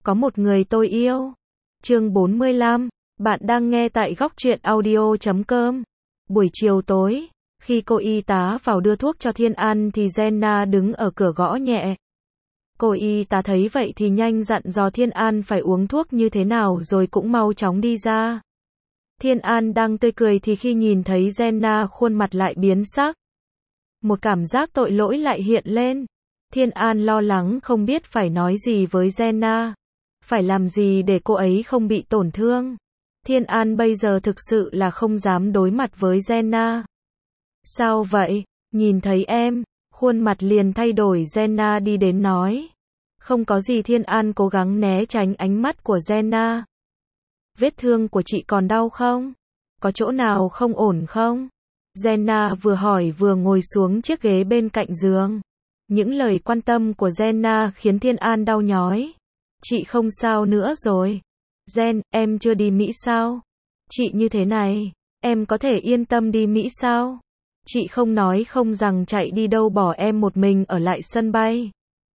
Có một người tôi yêu. Chương 45, bạn đang nghe tại góc truyện audio.com. Buổi chiều tối, khi cô y tá vào đưa thuốc cho Thiên An thì Jenna đứng ở cửa gõ nhẹ. Cô y tá thấy vậy thì nhanh dặn dò Thiên An phải uống thuốc như thế nào rồi cũng mau chóng đi ra. Thiên An đang tươi cười thì khi nhìn thấy Jenna khuôn mặt lại biến sắc. Một cảm giác tội lỗi lại hiện lên. Thiên An lo lắng không biết phải nói gì với Jenna. Phải làm gì để cô ấy không bị tổn thương. Thiên An bây giờ thực sự là không dám đối mặt với Jenna. Sao vậy? Nhìn thấy em, khuôn mặt liền thay đổi. Jenna đi đến nói. Không có gì. Thiên An cố gắng né tránh ánh mắt của Jenna. Vết thương của chị còn đau không? Có chỗ nào không ổn không? Jenna vừa hỏi vừa ngồi xuống chiếc ghế bên cạnh giường. Những lời quan tâm của Jenna khiến Thiên An đau nhói. Chị không sao nữa rồi. Jen, em chưa đi Mỹ sao? Chị như thế này, em có thể yên tâm đi Mỹ sao? Chị không nói không rằng chạy đi đâu bỏ em một mình ở lại sân bay.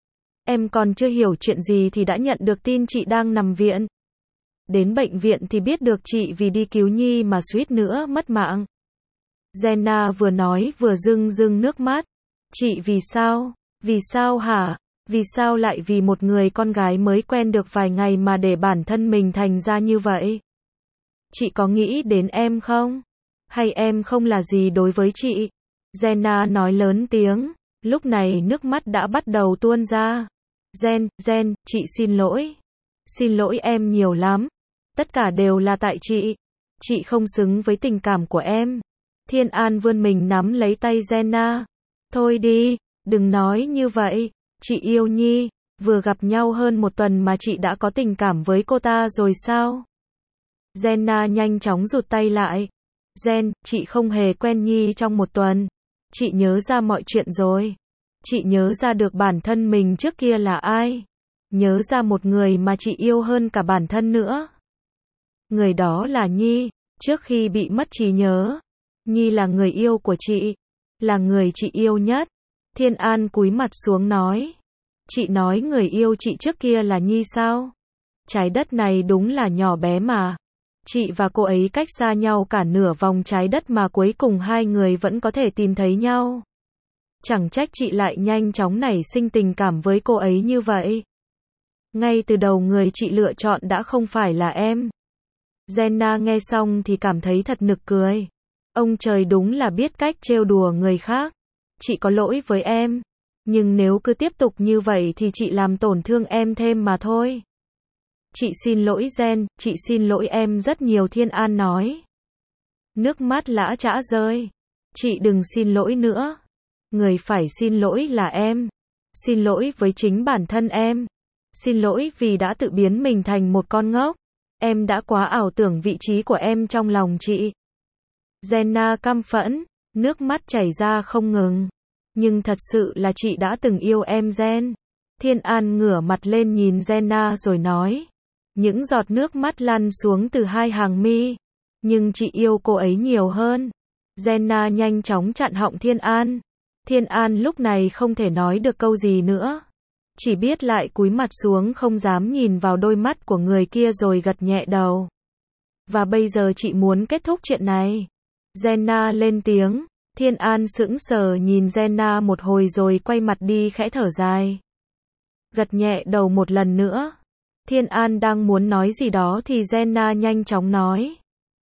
Em còn chưa hiểu chuyện gì thì đã nhận được tin chị đang nằm viện. Đến bệnh viện thì biết được chị vì đi cứu Nhi mà suýt nữa mất mạng. Jenna vừa nói vừa rưng rưng nước mắt. Chị vì sao? Vì sao hả? Vì sao lại vì một người con gái mới quen được vài ngày mà để bản thân mình thành ra như vậy? Chị có nghĩ đến em không? Hay em không là gì đối với chị? Jenna nói lớn tiếng, lúc này nước mắt đã bắt đầu tuôn ra. Jen, chị xin lỗi. Xin lỗi em nhiều lắm. Tất cả đều là tại chị. Chị không xứng với tình cảm của em. Thiên An vươn mình nắm lấy tay Jenna. Thôi đi, đừng nói như vậy. Chị yêu Nhi, vừa gặp nhau hơn một tuần mà chị đã có tình cảm với cô ta rồi sao? Jenna nhanh chóng rụt tay lại. Jen, chị không hề quen Nhi trong một tuần. Chị nhớ ra mọi chuyện rồi. Chị nhớ ra được bản thân mình trước kia là ai. Nhớ ra một người mà chị yêu hơn cả bản thân nữa. Người đó là Nhi, trước khi bị mất trí nhớ. Nhi là người yêu của chị. Là người chị yêu nhất. Thiên An cúi mặt xuống nói. Chị nói người yêu chị trước kia là Nhi sao? Trái đất này đúng là nhỏ bé mà. Chị và cô ấy cách xa nhau cả nửa vòng trái đất mà cuối cùng hai người vẫn có thể tìm thấy nhau. Chẳng trách chị lại nhanh chóng nảy sinh tình cảm với cô ấy như vậy. Ngay từ đầu người chị lựa chọn đã không phải là em. Jenna nghe xong thì cảm thấy thật nực cười. Ông trời đúng là biết cách trêu đùa người khác. Chị có lỗi với em. Nhưng nếu cứ tiếp tục như vậy thì chị làm tổn thương em thêm mà thôi. Chị xin lỗi Jen, chị xin lỗi em rất nhiều. Thiên An nói. Nước mắt lã chã rơi. Chị đừng xin lỗi nữa. Người phải xin lỗi là em. Xin lỗi với chính bản thân em. Xin lỗi vì đã tự biến mình thành một con ngốc. Em đã quá ảo tưởng vị trí của em trong lòng chị. Jenna căm phẫn, nước mắt chảy ra không ngừng. Nhưng thật sự là chị đã từng yêu em Jen. Thiên An ngửa mặt lên nhìn Jenna rồi nói. Những giọt nước mắt lăn xuống từ hai hàng mi. Nhưng chị yêu cô ấy nhiều hơn. Jenna nhanh chóng chặn họng Thiên An. Thiên An lúc này không thể nói được câu gì nữa. Chỉ biết lại cúi mặt xuống không dám nhìn vào đôi mắt của người kia rồi gật nhẹ đầu. Và bây giờ chị muốn kết thúc chuyện này. Jenna lên tiếng. Thiên An sững sờ nhìn Jenna một hồi rồi quay mặt đi khẽ thở dài. Gật nhẹ đầu một lần nữa. Thiên An đang muốn nói gì đó thì Jenna nhanh chóng nói.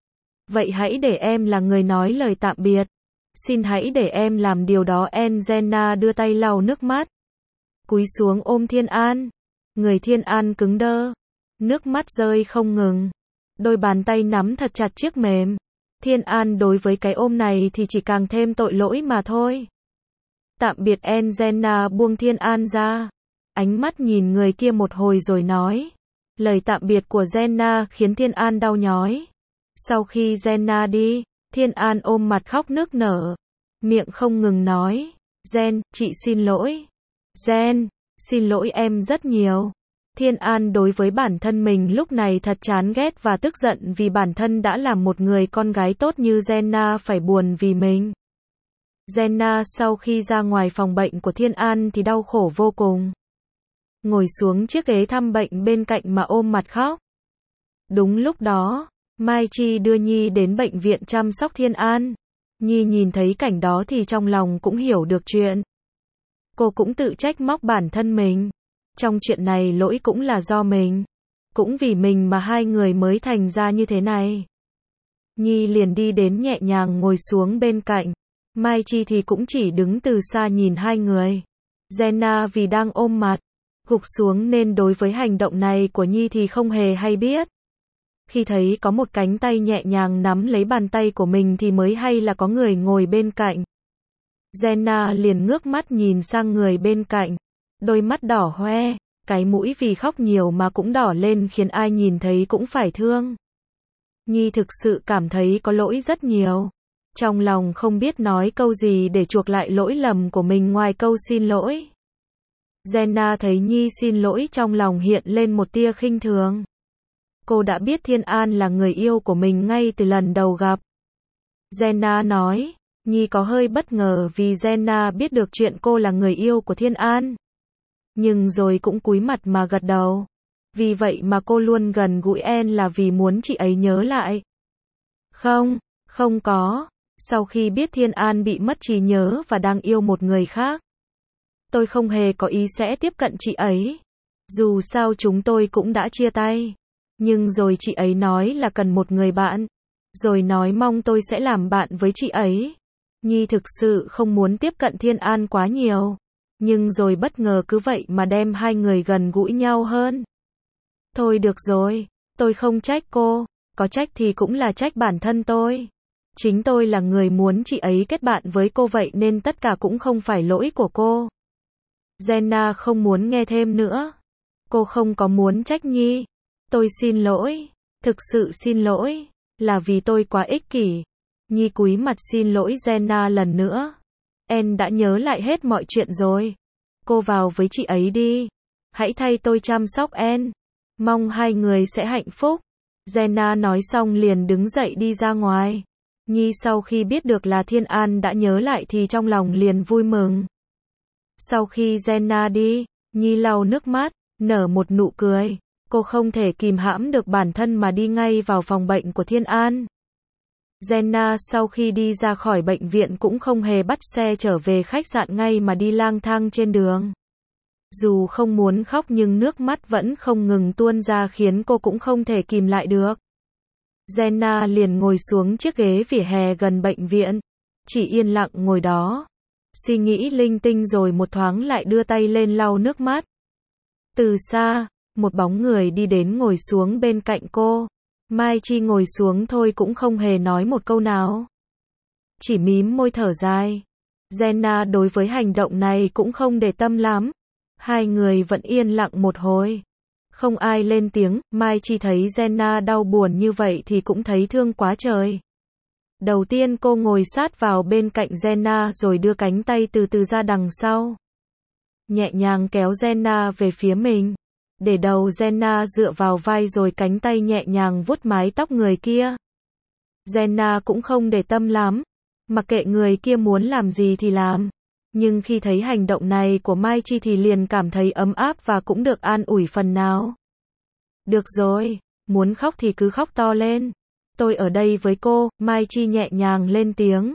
Vậy hãy để em là người nói lời tạm biệt. Xin hãy để em làm điều đó. Jenna đưa tay lau nước mắt. Cúi xuống ôm Thiên An. Người Thiên An cứng đơ. Nước mắt rơi không ngừng. Đôi bàn tay nắm thật chặt chiếc mềm. Thiên An đối với cái ôm này thì chỉ càng thêm tội lỗi mà thôi. Tạm biệt em. Jenna buông Thiên An ra. Ánh mắt nhìn người kia một hồi rồi nói. Lời tạm biệt của Jenna khiến Thiên An đau nhói. Sau khi Jenna đi, Thiên An ôm mặt khóc nức nở. Miệng không ngừng nói. Jen, chị xin lỗi. Jen, xin lỗi em rất nhiều. Thiên An đối với bản thân mình lúc này thật chán ghét và tức giận vì bản thân đã làm một người con gái tốt như Jenna phải buồn vì mình. Jenna sau khi ra ngoài phòng bệnh của Thiên An thì đau khổ vô cùng. ngồi xuống chiếc ghế thăm bệnh bên cạnh mà ôm mặt khóc. Đúng lúc đó, Mai Chi đưa Nhi đến bệnh viện chăm sóc Thiên An. Nhi nhìn thấy cảnh đó thì trong lòng cũng hiểu được chuyện. Cô cũng tự trách móc bản thân mình. Trong chuyện này lỗi cũng là do mình. Cũng vì mình mà hai người mới thành ra như thế này. Nhi liền đi đến nhẹ nhàng ngồi xuống bên cạnh. Mai Chi thì cũng chỉ đứng từ xa nhìn hai người. Jenna vì đang ôm mặt, gục xuống nên đối với hành động này của Nhi thì không hề hay biết. Khi thấy có một cánh tay nhẹ nhàng nắm lấy bàn tay của mình thì mới hay là có người ngồi bên cạnh. Jenna liền ngước mắt nhìn sang người bên cạnh. Đôi mắt đỏ hoe, cái mũi vì khóc nhiều mà cũng đỏ lên khiến ai nhìn thấy cũng phải thương. Nhi thực sự cảm thấy có lỗi rất nhiều. Trong lòng không biết nói câu gì để chuộc lại lỗi lầm của mình ngoài câu xin lỗi. Jenna thấy Nhi xin lỗi trong lòng hiện lên một tia khinh thường. Cô đã biết Thiên An là người yêu của mình ngay từ lần đầu gặp. Jenna nói, Nhi có hơi bất ngờ vì Jenna biết được chuyện cô là người yêu của Thiên An. Nhưng rồi cũng cúi mặt mà gật đầu. Vì vậy mà cô luôn gần gũi En là vì muốn chị ấy nhớ lại. Không có. Sau khi biết Thiên An bị mất trí nhớ và đang yêu một người khác, tôi không hề có ý sẽ tiếp cận chị ấy. Dù sao chúng tôi cũng đã chia tay. Nhưng rồi chị ấy nói là cần một người bạn. Rồi nói mong tôi sẽ làm bạn với chị ấy. Nhi thực sự không muốn tiếp cận Thiên An quá nhiều. Nhưng rồi bất ngờ cứ vậy mà đem hai người gần gũi nhau hơn. Thôi được rồi, tôi không trách cô. Có trách thì cũng là trách bản thân tôi. Chính tôi là người muốn chị ấy kết bạn với cô vậy nên tất cả cũng không phải lỗi của cô. Jenna không muốn nghe thêm nữa. Cô không có muốn trách Nhi. Tôi xin lỗi. Thực sự xin lỗi. Là vì tôi quá ích kỷ. Nhi cúi mặt xin lỗi Jenna lần nữa. En đã nhớ lại hết mọi chuyện rồi. Cô vào với chị ấy đi. Hãy thay tôi chăm sóc En. Mong hai người sẽ hạnh phúc. Jenna nói xong liền đứng dậy đi ra ngoài. Nhi sau khi biết được là Thiên An đã nhớ lại thì trong lòng liền vui mừng. Sau khi Jenna đi, Nhi lau nước mắt, nở một nụ cười. Cô không thể kìm hãm được bản thân mà đi ngay vào phòng bệnh của Thiên An. Jenna sau khi đi ra khỏi bệnh viện cũng không hề bắt xe trở về khách sạn ngay mà đi lang thang trên đường. Dù không muốn khóc nhưng nước mắt vẫn không ngừng tuôn ra khiến cô cũng không thể kìm lại được. Jenna liền ngồi xuống chiếc ghế vỉa hè gần bệnh viện, chỉ yên lặng ngồi đó, suy nghĩ linh tinh rồi một thoáng lại đưa tay lên lau nước mắt. Từ xa, một bóng người đi đến ngồi xuống bên cạnh cô. Mai Chi ngồi xuống thôi cũng không hề nói một câu nào. Chỉ mím môi thở dài. Jenna đối với hành động này cũng không để tâm lắm. Hai người vẫn yên lặng một hồi. Không ai lên tiếng, Mai Chi thấy Jenna đau buồn như vậy thì cũng thấy thương quá trời. Đầu tiên cô ngồi sát vào bên cạnh Jenna rồi đưa cánh tay từ từ ra đằng sau. Nhẹ nhàng kéo Jenna về phía mình. Để đầu Jenna dựa vào vai rồi cánh tay nhẹ nhàng vuốt mái tóc người kia. Jenna cũng không để tâm lắm. Mặc kệ người kia muốn làm gì thì làm. Nhưng khi thấy hành động này của Mai Chi thì liền cảm thấy ấm áp và cũng được an ủi phần nào. Được rồi, muốn khóc thì cứ khóc to lên. Tôi ở đây với cô, Mai Chi nhẹ nhàng lên tiếng.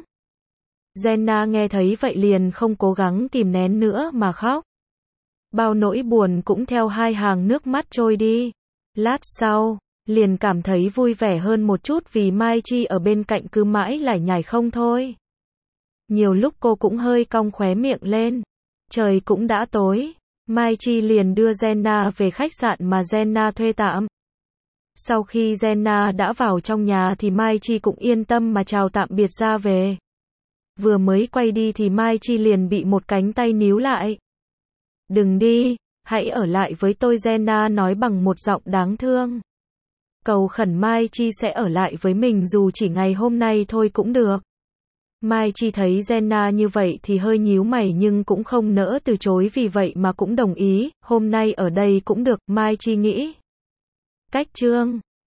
Jenna nghe thấy vậy liền không cố gắng kìm nén nữa mà khóc. Bao nỗi buồn cũng theo hai hàng nước mắt trôi đi. Lát sau, liền cảm thấy vui vẻ hơn một chút vì Mai Chi ở bên cạnh cứ mãi lải nhải không thôi. Nhiều lúc cô cũng hơi cong khóe miệng lên. Trời cũng đã tối. Mai Chi liền đưa Jenna về khách sạn mà Jenna thuê tạm. Sau khi Jenna đã vào trong nhà thì Mai Chi cũng yên tâm mà chào tạm biệt ra về. Vừa mới quay đi thì Mai Chi liền bị một cánh tay níu lại. Đừng đi, hãy ở lại với tôi, Jenna nói bằng một giọng đáng thương. Cầu khẩn Mai Chi sẽ ở lại với mình dù chỉ ngày hôm nay thôi cũng được. Mai Chi thấy Jenna như vậy thì hơi nhíu mày nhưng cũng không nỡ từ chối vì vậy mà cũng đồng ý, hôm nay ở đây cũng được, Mai Chi nghĩ. Cách chương